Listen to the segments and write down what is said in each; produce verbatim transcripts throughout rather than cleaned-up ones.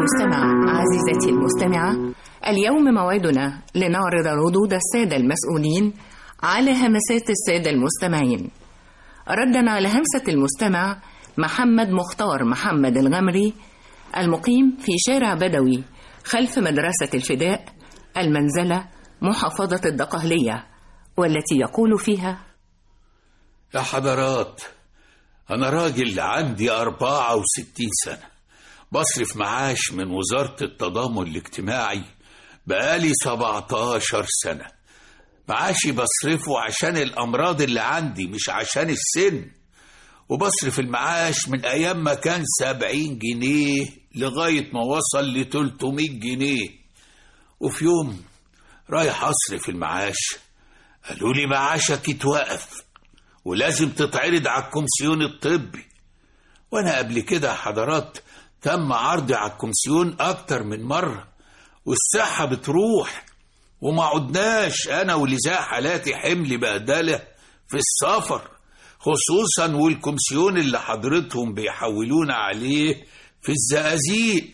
المستمع، عزيزتي المستمعة، اليوم موعدنا لنعرض ردود السادة المسؤولين على همسات السادة المستمعين. ردا على همسة المستمع محمد مختار محمد الغمري المقيم في شارع بدوي خلف مدرسة الفداء المنزلة محافظة الدقهلية، والتي يقول فيها: يا حضرات، أنا راجل عندي أربعة وستين سنة، بصرف معاش من وزارة التضامن الاجتماعي بقالي سبعتاشر سنة. معاشي بصرفه عشان الأمراض اللي عندي مش عشان السن، وبصرف المعاش من أيام ما كان سبعين جنيه لغاية ما وصل لتلتمية جنيه. وفي يوم رايح أصرف المعاش قالوا لي معاشك يتوقف ولازم تتعرض على الكومسيون الطبي. وأنا قبل كده حضرات تم عرضي على الكومسيون أكتر من مرة، والصحة بتروح وما عدناش أنا ولزاء حالاتي حمل بهدلة في السفر، خصوصا والكومسيون اللي حضرتهم بيحولونا عليه في الزقازيق.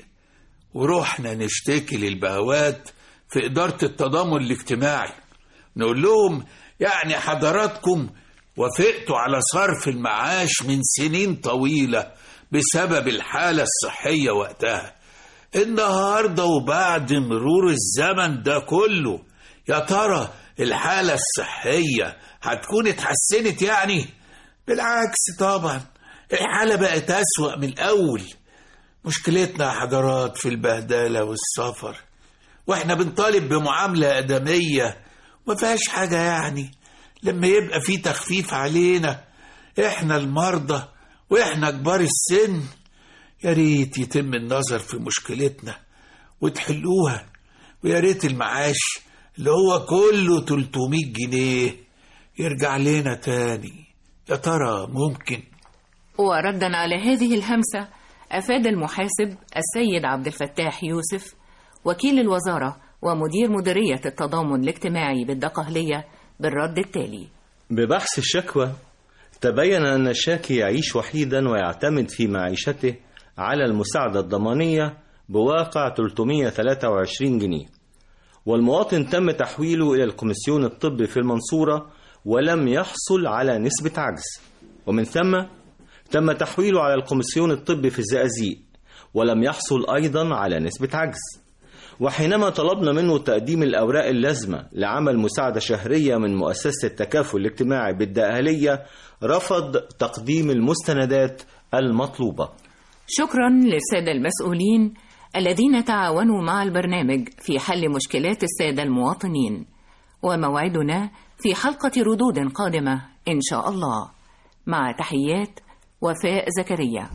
ورحنا نشتكي للبهوات في إدارة التضامن الاجتماعي، نقول لهم يعني حضراتكم وافقتوا على صرف المعاش من سنين طويلة بسبب الحالة الصحية وقتها. النهاردة وبعد مرور الزمن ده كله يا ترى الحالة الصحية هتكون اتحسنت؟ يعني بالعكس طبعا، الحالة بقت أسوأ من الأول. مشكلتنا يا حضرات في البهدلة والسفر، واحنا بنطالب بمعاملة آدمية ما فيهاش حاجة. يعني لما يبقى في تخفيف علينا احنا المرضى واحنا كبار السن، يا ريت يتم النظر في مشكلتنا وتحلوها، ويا ريت المعاش اللي هو كله تلتمية جنيه يرجع لنا تاني. يا ترى ممكن؟ وردا على هذه الهمسة أفاد المحاسب السيد عبد الفتاح يوسف وكيل الوزارة ومدير مديرية التضامن الاجتماعي بالدقهلية بالرد التالي: ببحث الشكوى تبين أن الشاكي يعيش وحيدا ويعتمد في معيشته على المساعدة الضمانية بواقع ثلاثمائة وثلاثة وعشرين جنيه، والمواطن تم تحويله إلى الكومسيون الطبي في المنصورة ولم يحصل على نسبة عجز، ومن ثم تم تحويله على الكومسيون الطبي في الزقازيق ولم يحصل أيضا على نسبة عجز. وحينما طلبنا منه تقديم الأوراق اللازمة لعمل مساعدة شهرية من مؤسسة التكافل الاجتماعي بالدقهلية رفض تقديم المستندات المطلوبة. شكرا للسادة المسؤولين الذين تعاونوا مع البرنامج في حل مشكلات السادة المواطنين، وموعدنا في حلقة ردود قادمة إن شاء الله. مع تحيات وفاء زكريا.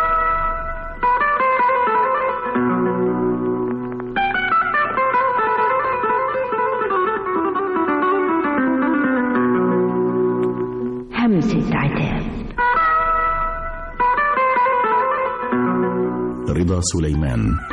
همسة عتاب. رضا سليمان.